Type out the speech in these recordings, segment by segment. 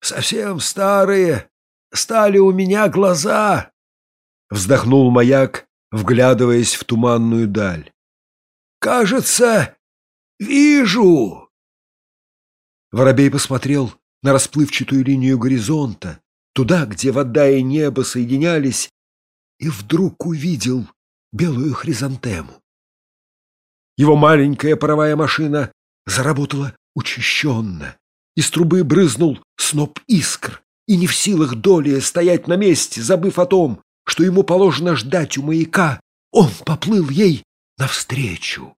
совсем старые стали у меня глаза, — вздохнул маяк, вглядываясь в туманную даль. Кажется, вижу. Воробей посмотрел на расплывчатую линию горизонта, туда, где вода и небо соединялись, и вдруг увидел белую хризантему. Его маленькая паровая машина заработала учащенно. Из трубы брызнул сноп искр, и не в силах долее стоять на месте, забыв о том, что ему положено ждать у маяка, он поплыл ей навстречу.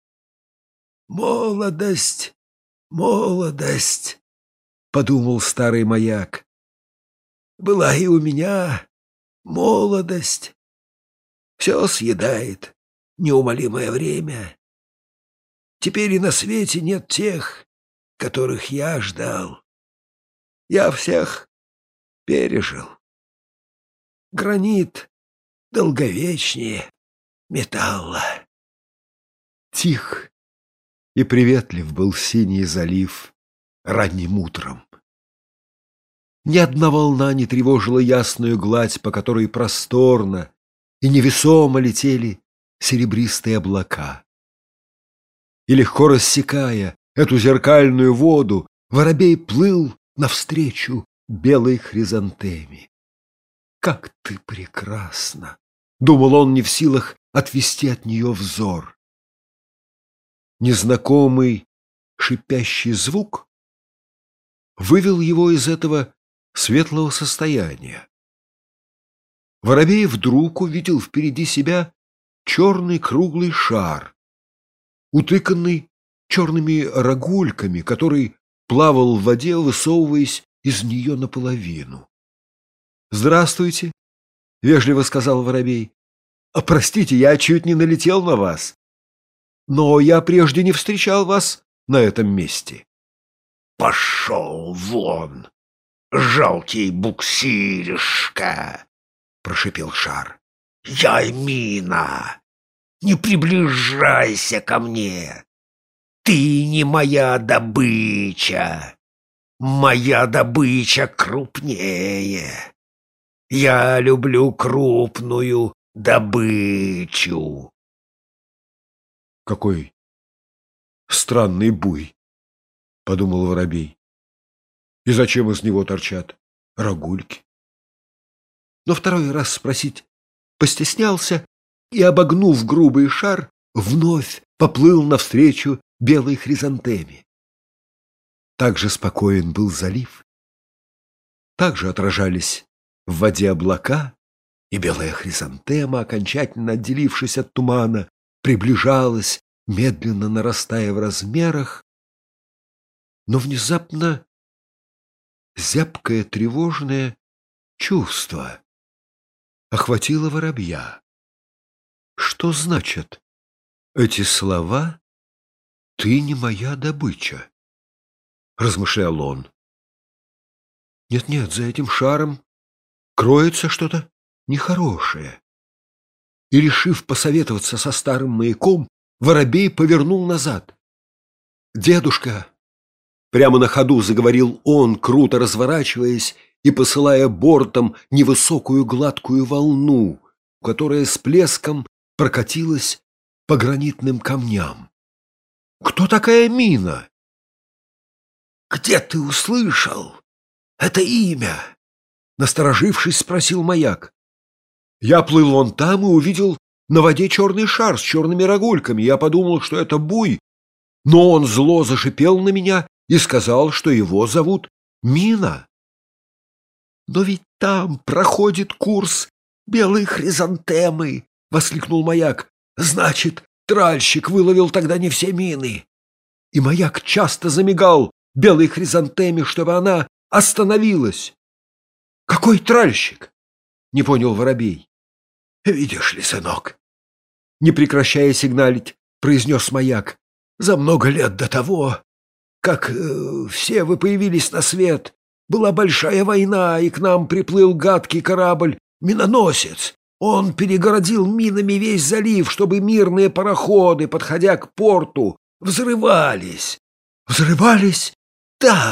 «Молодость, молодость», — подумал старый маяк. «Была и у меня молодость. Все съедает неумолимое время. Теперь и на свете нет тех, которых я ждал. Я всех пережил. Гранит долговечнее металла». Тих и приветлив был синий залив ранним утром. Ни одна волна не тревожила ясную гладь, по которой просторно и невесомо летели серебристые облака. И легко рассекая эту зеркальную воду, воробей плыл навстречу белой хризантеме. «Как ты прекрасна!» — думал он, не в силах отвести от нее взор. Незнакомый шипящий звук вывел его из этого светлого состояния. Воробей вдруг увидел впереди себя черный круглый шар, утыканный черными рогульками, который плавал в воде, высовываясь из нее наполовину. «Здравствуйте», — вежливо сказал воробей. «Простите, я чуть не налетел на вас, но я прежде не встречал вас на этом месте». «Пошел вон, жалкий буксиришка!» — прошипел шар. «Я мина! Не приближайся ко мне! Ты не моя добыча! Моя добыча крупнее! Я люблю крупную добычу!» «Какой странный буй!» — подумал воробей. «И зачем из него торчат рогульки?» Но второй раз спросить постеснялся и, обогнув грубый шар, вновь поплыл навстречу белой хризантеме. Так же спокоен был залив, так же отражались в воде облака, и белая хризантема, окончательно отделившись от тумана, приближалась, медленно нарастая в размерах, но внезапно зябкое тревожное чувство охватило воробья. Что значат эти слова «ты не моя добыча»? — размышлял он. Нет-нет, за этим шаром кроется что-то нехорошее. И, решив посоветоваться со старым маяком, воробей повернул назад. «Дедушка!» — прямо на ходу заговорил он, круто разворачиваясь и посылая бортом невысокую гладкую волну, которая с плеском прокатилась по гранитным камням. «Кто такая Мина?» «Где ты услышал это имя?» — насторожившись, спросил маяк. «Я плыл вон там и увидел на воде черный шар с черными рогульками. Я подумал, что это буй, но он зло зашипел на меня и сказал, что его зовут Мина». «Но ведь там проходит курс белой хризантемы!» — воскликнул маяк. «Значит, тральщик выловил тогда не все мины». И маяк часто замигал белой хризантеме, чтобы она остановилась. «Какой тральщик?» — не понял воробей. «Видишь ли, сынок, не прекращая сигналить, произнес маяк, за много лет до того, как все вы появились на свет, была большая война, и к нам приплыл гадкий корабль-миноносец. Он перегородил минами весь залив, чтобы мирные пароходы, подходя к порту, взрывались». «Взрывались?» «Да,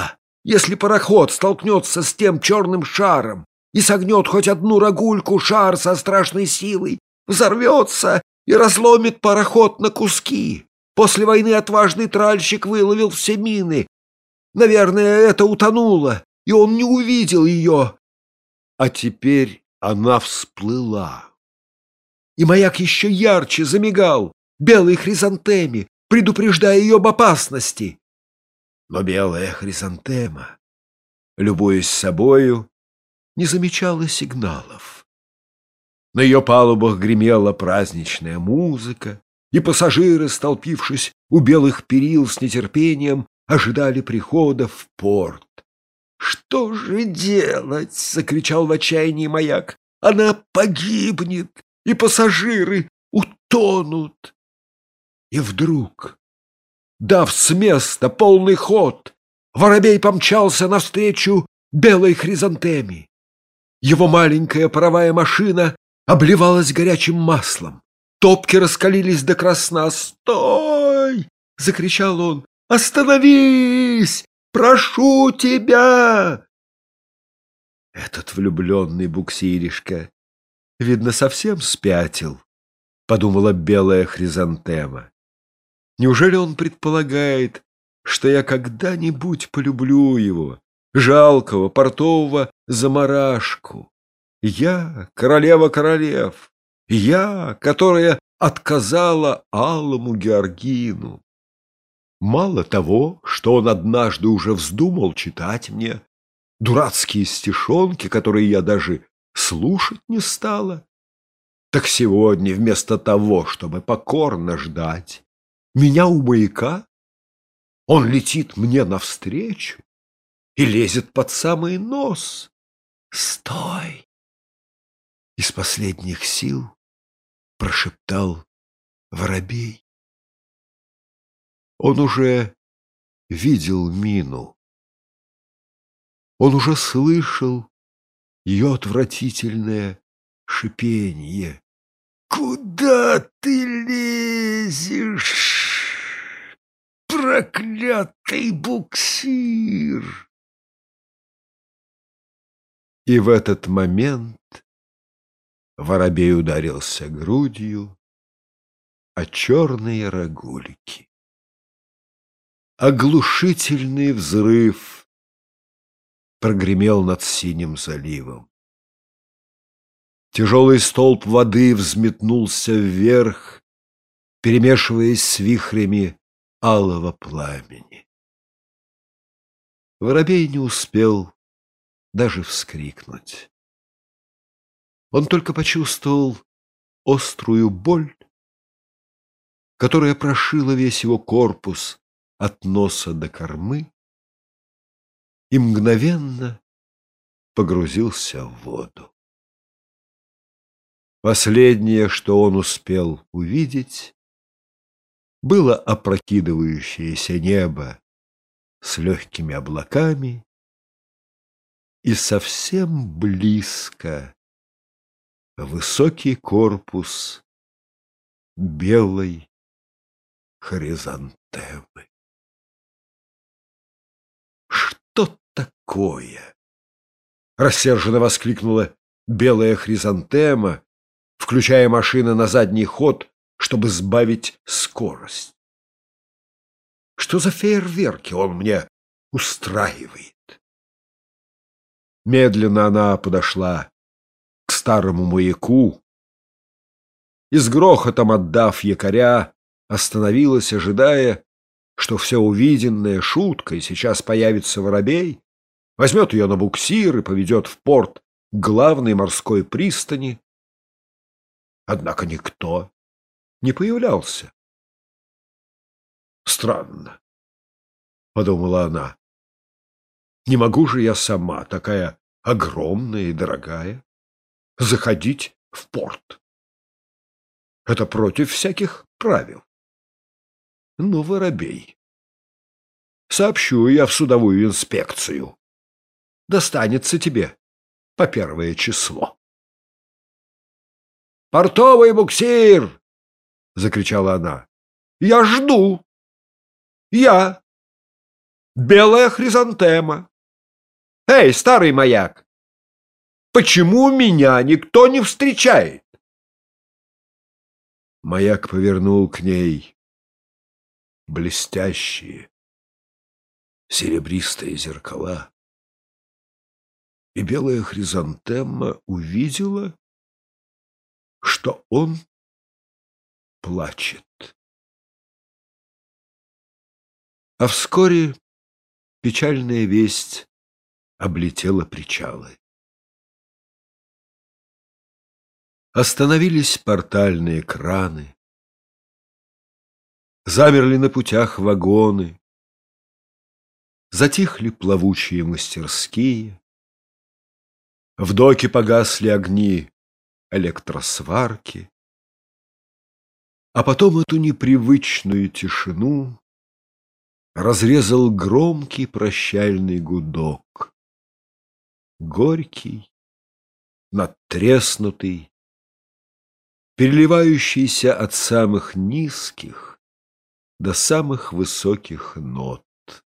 Если пароход столкнется с тем черным шаром и согнет хоть одну рогульку, шар со страшной силой взорвется и разломит пароход на куски. После войны отважный тральщик выловил все мины. Наверное, это утонуло, и он не увидел ее. А теперь она всплыла. И маяк еще ярче замигал белой хризантеме, предупреждая ее об опасности. Но белая хризантема, любуясь собою, не замечала сигналов. На ее палубах гремела праздничная музыка, и пассажиры, столпившись у белых перил с нетерпением, ожидали прихода в порт. «Что же делать?» — закричал в отчаянии маяк. «Она погибнет, и пассажиры утонут!» И вдруг, дав с места полный ход, воробей помчался навстречу белой хризантеме. Его маленькая паровая машина обливалась горячим маслом. Топки раскалились до красна. «Стой!» — закричал он. «Остановись! Прошу тебя!» Этот влюбленный буксиришка, видно, совсем спятил, — подумала белая хризантема. Неужели он предполагает, что я когда-нибудь полюблю его, жалкого портового замарашку? Я, королева королев, я, которая отказала алому Георгину. Мало того, что он однажды уже вздумал читать мне дурацкие стишонки, которые я даже слушать не стала, так сегодня вместо того, чтобы покорно ждать меня у маяка, он летит мне навстречу и лезет под самый нос. «Стой!» — из последних сил прошептал воробей. Он уже видел мину. Он уже слышал ее отвратительное шипенье. «Куда ты лезешь, проклятый буксир?» И в этот момент воробей ударился грудью о черные рогульки. Оглушительный взрыв прогремел над синим заливом. Тяжелый столб воды взметнулся вверх, перемешиваясь с вихрями алого пламени. Воробей не успел даже вскрикнуть. Он только почувствовал острую боль, которая прошила весь его корпус от носа до кормы, и мгновенно погрузился в воду. Последнее, что он успел увидеть, было опрокидывающееся небо с легкими облаками и совсем близко высокий корпус белой хризантемы. «Что такое?» — рассерженно воскликнула белая хризантема, включая машину на задний ход, чтобы сбавить скорость. «Что за фейерверки он мне устраивает?» Медленно она подошла к старому маяку и, с грохотом отдав якоря, остановилась, ожидая, что все увиденное шуткой, сейчас появится воробей, возьмет ее на буксир и поведет в порт к главной морской пристани. Однако никто не появлялся. «Странно», — подумала она, — «не могу же я сама, такая огромная и дорогая, заходить в порт. Это против всяких правил. Ну, воробей, сообщу я в судовую инспекцию. Достанется тебе по 1 число». «Портовый буксир!» — закричала она. «Я жду! Я, белая хризантема, Эй, старый маяк, почему меня никто не встречает? Маяк повернул к ней блестящие серебристые зеркала, и белая хризантемма увидела, что он плачет. А вскоре печальная весть облетела причалы. Остановились портальные краны, замерли на путях вагоны, затихли плавучие мастерские, в доке погасли огни электросварки, а потом эту непривычную тишину разрезал громкий прощальный гудок, горький, надтреснутый, переливающийся от самых низких до самых высоких нот.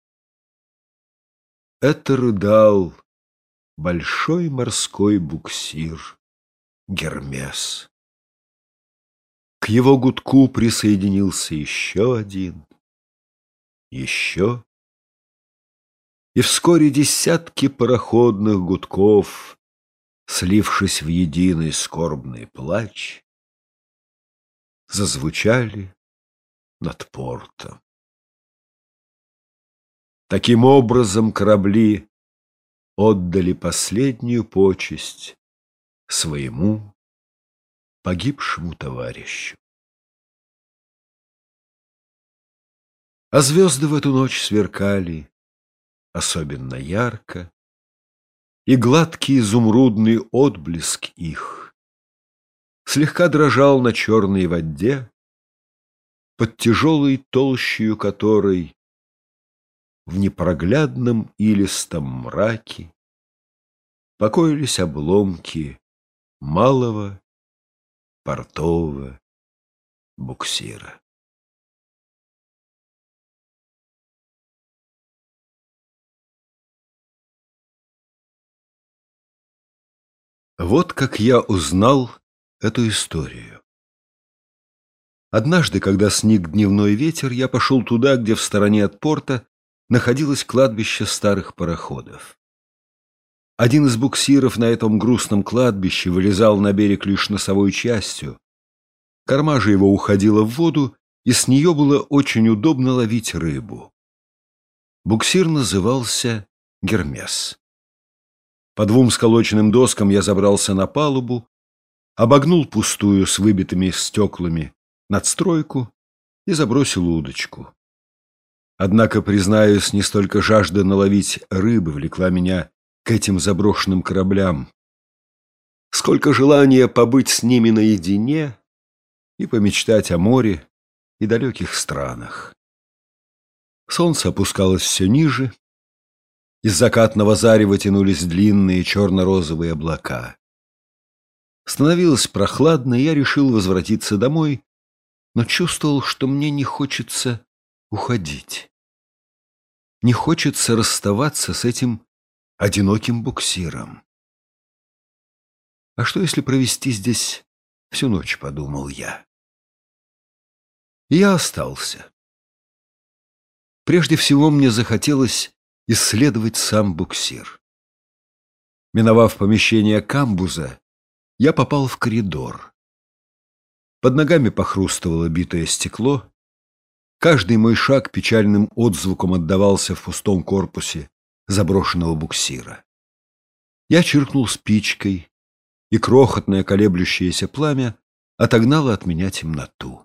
Это рыдал большой морской буксир Гермес. К его гудку присоединился еще один, еще, и вскоре десятки пароходных гудков, слившись в единый скорбный плач, зазвучали над портом. Таким образом корабли отдали последнюю почесть своему погибшему товарищу. А звезды в эту ночь сверкали особенно ярко, и гладкий изумрудный отблеск их слегка дрожал на черной воде, под тяжелой толщею которой в непроглядном илистом мраке покоились обломки малого портового буксира. Вот как я узнал эту историю. Однажды, когда сник дневной ветер, я пошел туда, где в стороне от порта находилось кладбище старых пароходов. Один из буксиров на этом грустном кладбище вылезал на берег лишь носовой частью. Корма же его уходила в воду, и с нее было очень удобно ловить рыбу. Буксир назывался Гермес. По двум сколоченным доскам я забрался на палубу, обогнул пустую с выбитыми стеклами надстройку и забросил удочку. Однако, признаюсь, не столько жажда наловить рыбы влекла меня к этим заброшенным кораблям, сколько желание побыть с ними наедине и помечтать о море и далеких странах. Солнце опускалось все ниже, из закатного зарева тянулись длинные черно-розовые облака. Становилось прохладно, и я решил возвратиться домой, но чувствовал, что мне не хочется уходить. Не хочется расставаться с этим одиноким буксиром. А что, если провести здесь всю ночь, подумал я. И я остался. Прежде всего мне захотелось исследовать сам буксир. Миновав помещение камбуза, я попал в коридор. Под ногами похрустывало битое стекло. Каждый мой шаг печальным отзвуком отдавался в пустом корпусе заброшенного буксира. Я чиркнул спичкой, и крохотное колеблющееся пламя отогнало от меня темноту.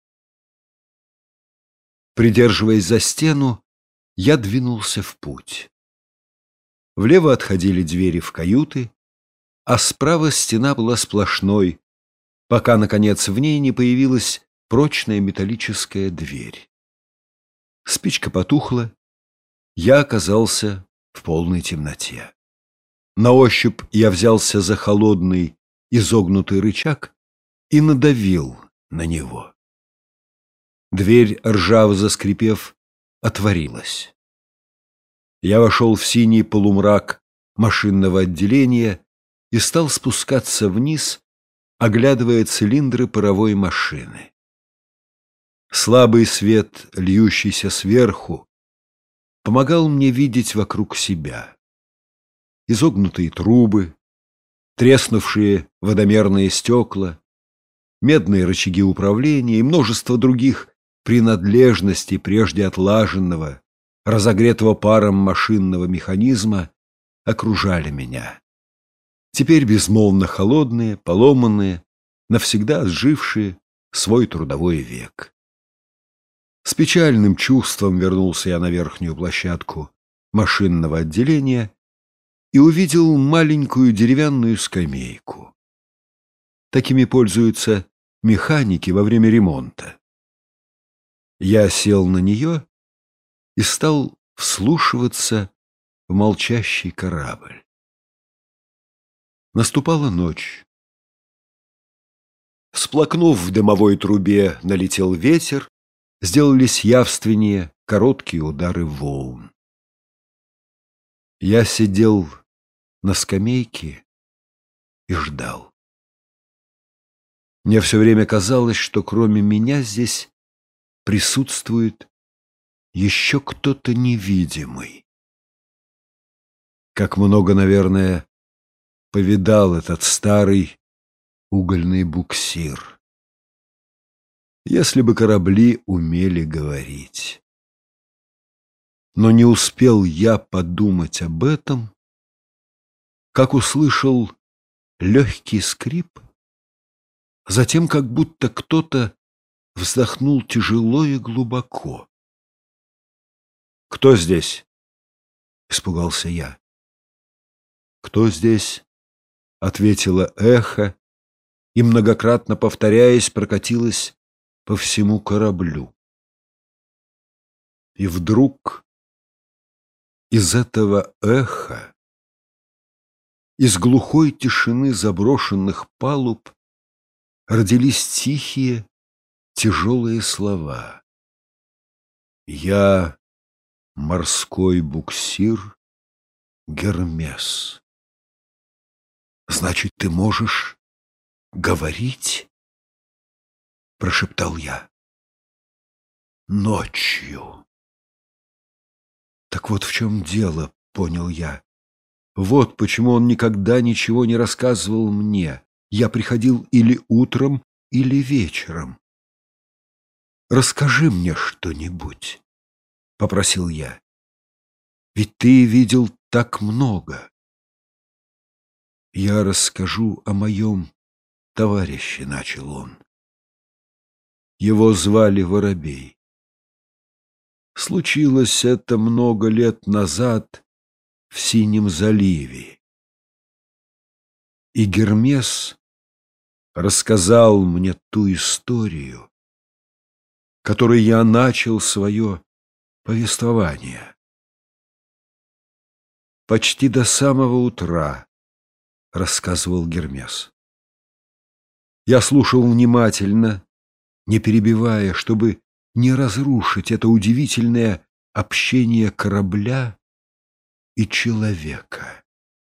Придерживаясь за стену, я двинулся в путь. Влево отходили двери в каюты, а справа стена была сплошной, пока, наконец, в ней не появилась прочная металлическая дверь. Спичка потухла, я оказался в полной темноте. На ощупь я взялся за холодный изогнутый рычаг и надавил на него. Дверь, ржаво заскрипев, отворилась. Я вошел в синий полумрак машинного отделения и стал спускаться вниз, оглядывая цилиндры паровой машины. Слабый свет, льющийся сверху, помогал мне видеть вокруг себя. Изогнутые трубы, треснувшие водомерные стекла, медные рычаги управления и множество других принадлежностей прежде отлаженного, разогретого паром машинного механизма окружали меня. Теперь безмолвно холодные, поломанные, навсегда сжившие свой трудовой век. С печальным чувством вернулся я на верхнюю площадку машинного отделения и увидел маленькую деревянную скамейку. Такими пользуются механики во время ремонта. Я сел на нее и стал вслушиваться в молчащий корабль. Наступала ночь. Всплакнув в дымовой трубе, налетел ветер, сделались явственнее короткие удары волн. Я сидел на скамейке и ждал. Мне все время казалось, что кроме меня здесь присутствует еще кто-то невидимый. Как много, наверное, повидал этот старый угольный буксир. Если бы корабли умели говорить. Но не успел я подумать об этом, как услышал легкий скрип, затем как будто кто-то вздохнул тяжело и глубоко. «Кто здесь?» — испугался я. «Кто здесь?» — ответило эхо, и, многократно повторяясь, прокатилось по всему кораблю. И вдруг из этого эха, из глухой тишины заброшенных палуб, родились тихие, тяжелые слова. «Я морской буксир Гермес». «Значит, ты можешь говорить?» — прошептал я. «Ночью». Так вот в чем дело, понял я. Вот почему он никогда ничего не рассказывал мне. Я приходил или утром, или вечером. «Расскажи мне что-нибудь», — попросил я. «Ведь ты видел так много». «Я расскажу о моем товарище», — начал он. Его звали Воробей. Случилось это много лет назад в Синем заливе. И Гермес рассказал мне ту историю, которой я начал свое повествование. Почти до самого утра, рассказывал Гермес. Я слушал внимательно, не перебивая, чтобы не разрушить это удивительное общение корабля и человека.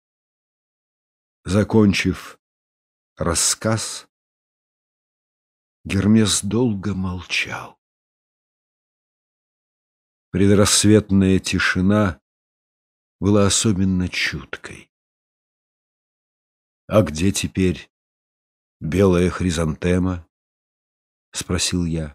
Закончив рассказ, Гермес долго молчал. Предрассветная тишина была особенно чуткой. «А где теперь белая хризантема?» — спросил я.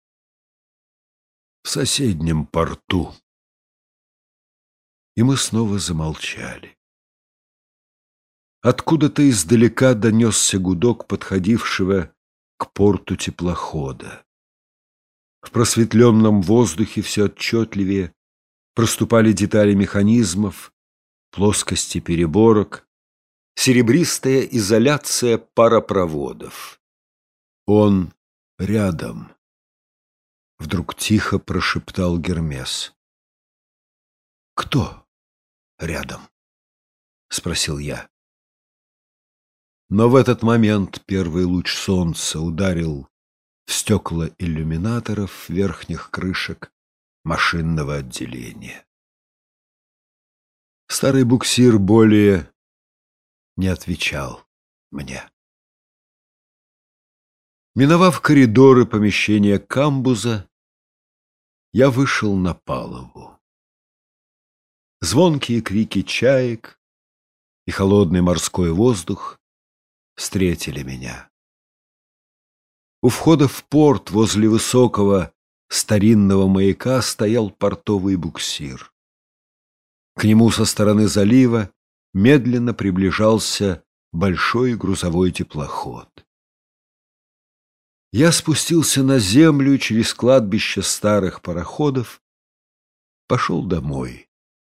«В соседнем порту». И мы снова замолчали. Откуда-то издалека донесся гудок подходившего к порту теплохода. В просветленном воздухе все отчетливее проступали детали механизмов, плоскости переборок, серебристая изоляция паропроводов. «Он рядом», — вдруг тихо прошептал Гермес. «Кто рядом?» — спросил я. Но в этот момент первый луч солнца ударил в стекла иллюминаторов верхних крышек машинного отделения. Старый буксир более не отвечал мне. Миновав коридоры помещения камбуза, я вышел на палубу. Звонкие крики чаек и холодный морской воздух встретили меня. У входа в порт возле высокого старинного маяка стоял портовый буксир. К нему со стороны залива медленно приближался большой грузовой теплоход. Я спустился на землю через кладбище старых пароходов, пошел домой.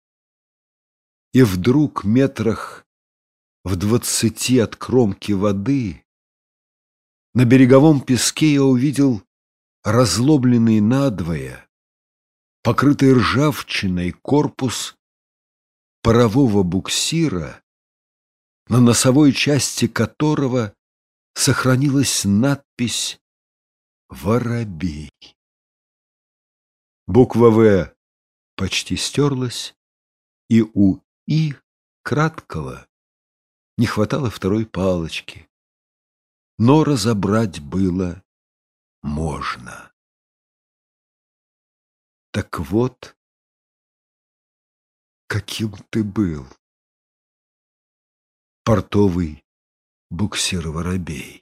И вдруг метрах в 20 от кромки воды на береговом песке я увидел разломленный надвое, покрытый ржавчиной корпус парового буксира, на носовой части которого сохранилась надпись «Воробей». Буква «В» почти стерлась, и у «И» краткого не хватало второй палочки, но разобрать было можно. Так вот, каким ты был, портовый буксир-воробей.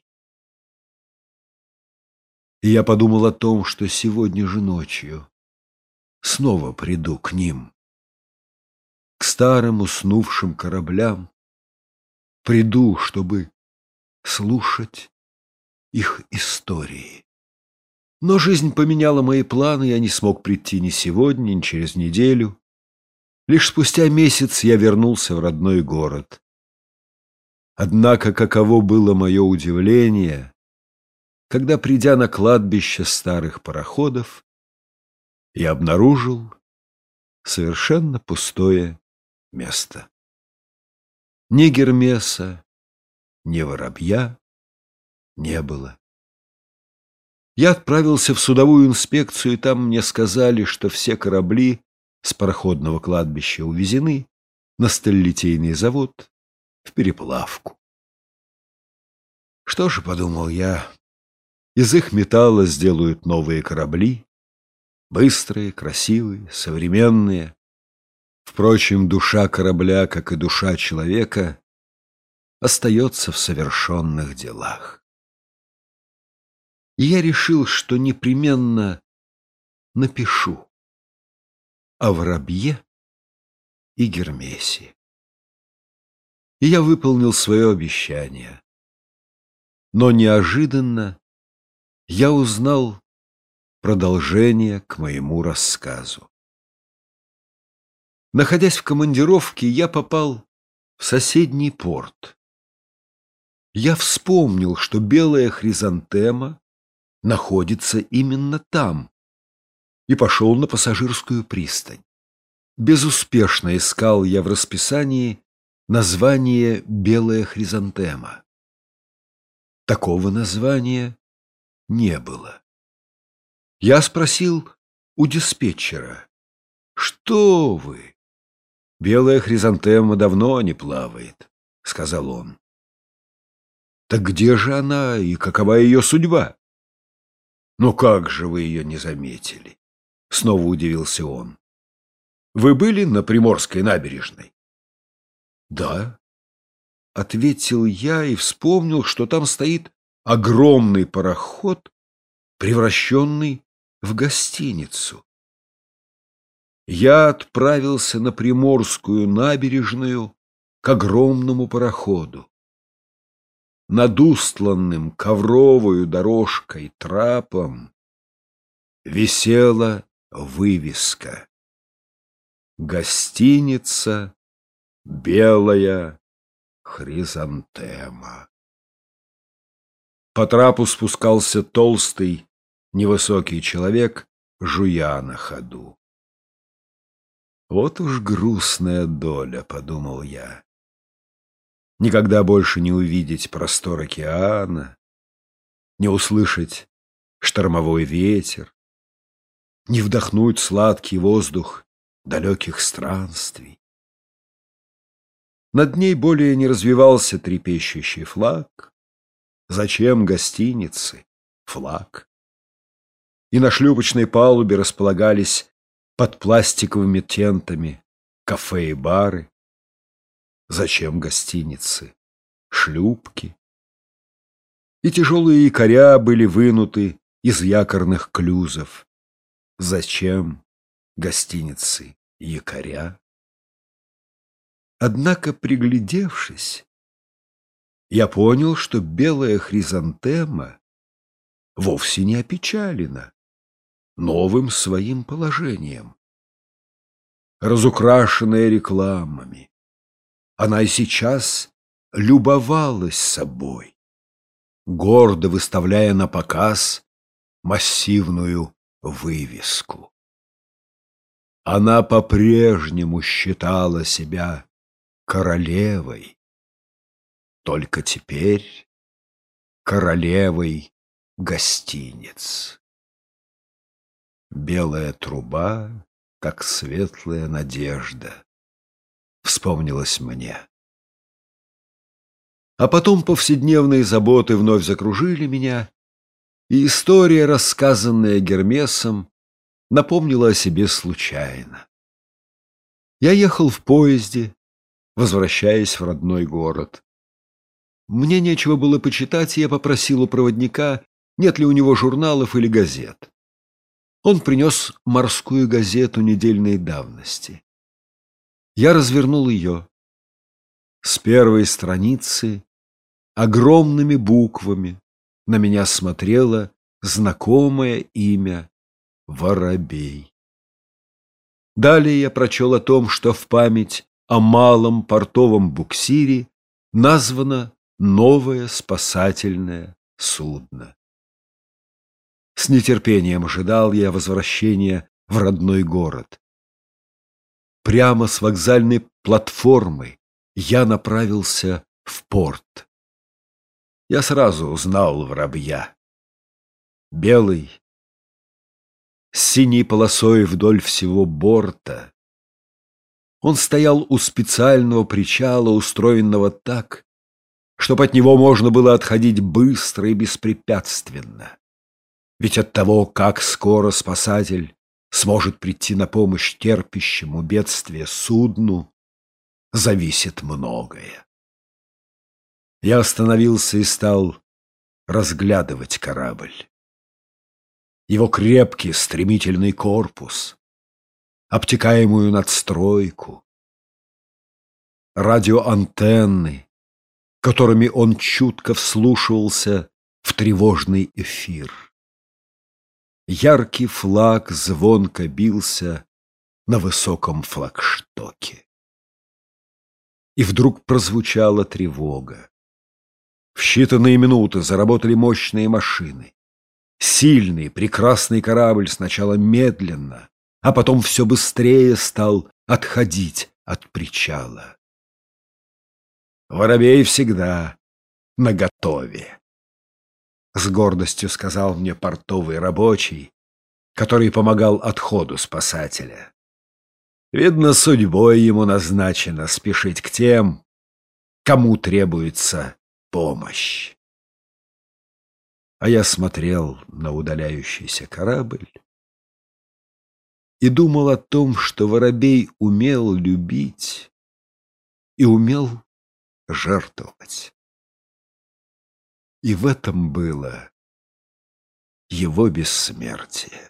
И я подумал о том, что сегодня же ночью снова приду к ним, к старым уснувшим кораблям, приду, чтобы слушать их истории. Но жизнь поменяла мои планы, я не смог прийти ни сегодня, ни через неделю. Лишь спустя месяц я вернулся в родной город. Однако каково было мое удивление, когда, придя на кладбище старых пароходов, я обнаружил совершенно пустое место. Ни Гермеса, ни воробья не было. Я отправился в судовую инспекцию, и там мне сказали, что все корабли с пароходного кладбища увезены на сталелитейный завод в переплавку. Что же, подумал я, из их металла сделают новые корабли, быстрые, красивые, современные. Впрочем, душа корабля, как и душа человека, остается в совершенных делах. И я решил, что непременно напишу о воробье и Гермесе. И я выполнил свое обещание. Но неожиданно я узнал продолжение к моему рассказу. Находясь в командировке, я попал в соседний порт. Я вспомнил, что белая хризантема находится именно там, и пошел на пассажирскую пристань. Безуспешно искал я в расписании название «Белая хризантема». Такого названия не было. Я спросил у диспетчера: «Что вы? Белая хризантема давно не плавает», — сказал он. «Так где же она и какова ее судьба?» «Ну как же вы ее не заметили?» — снова удивился он. «Вы были на Приморской набережной?» «Да», — ответил я и вспомнил, что там стоит огромный пароход, превращенный в гостиницу. Я отправился на Приморскую набережную к огромному пароходу. Над устланным ковровою дорожкой трапом висела вывеска: «Гостиница «Белая хризантема». По трапу спускался толстый, невысокий человек, жуя на ходу. «Вот уж грустная доля», — подумал я. «Никогда больше не увидеть простор океана, не услышать штормовой ветер, не вдохнуть сладкий воздух далеких странствий. Над ней более не развивался трепещущий флаг. Зачем гостиницы? Флаг. И на шлюпочной палубе располагались под пластиковыми тентами кафе и бары. Зачем гостиницы? Шлюпки. И тяжелые якоря были вынуты из якорных клюзов. Зачем гостиницы якоря? Однако, приглядевшись, я понял, что белая хризантема вовсе не опечалена новым своим положением. Разукрашенная рекламами, она и сейчас любовалась собой, гордо выставляя на показ массивную вывеску. Она по-прежнему считала себя королевой, только теперь королевой гостиниц. Белая труба, как светлая надежда, вспомнилась мне. А потом повседневные заботы вновь закружили меня, и история, рассказанная Гермесом, напомнила о себе случайно. Я ехал в поезде, возвращаясь в родной город. Мне нечего было почитать, и я попросил у проводника, нет ли у него журналов или газет. Он принес морскую газету недельной давности. Я развернул ее. С первой страницы огромными буквами на меня смотрело знакомое имя Воробей. Далее я прочел о том, что в память о малом портовом буксире названо новое спасательное судно. С нетерпением ожидал я возвращения в родной город. Прямо с вокзальной платформы я направился в порт. Я сразу узнал Воробья. Белый, с синей полосой вдоль всего борта. Он стоял у специального причала, устроенного так, чтобы от него можно было отходить быстро и беспрепятственно. Ведь от того, как скоро спасатель сможет прийти на помощь терпящему бедствие судну, зависит многое. Я остановился и стал разглядывать корабль. Его крепкий стремительный корпус, обтекаемую надстройку, радиоантенны, которыми он чутко вслушивался в тревожный эфир. Яркий флаг звонко бился на высоком флагштоке. И вдруг прозвучала тревога. В считанные минуты заработали мощные машины. Сильный, прекрасный корабль сначала медленно, а потом все быстрее стал отходить от причала. Воробей всегда наготове, с гордостью сказал мне портовый рабочий, который помогал отходу спасателя. Видно, судьбой ему назначено спешить к тем, кому требуется помощь. А я смотрел на удаляющийся корабль и думал о том, что Воробей умел любить и умел жертвовать. И в этом было его бессмертие.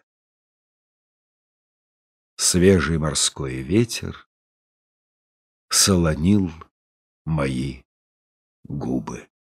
Свежий морской ветер солонил мои губы.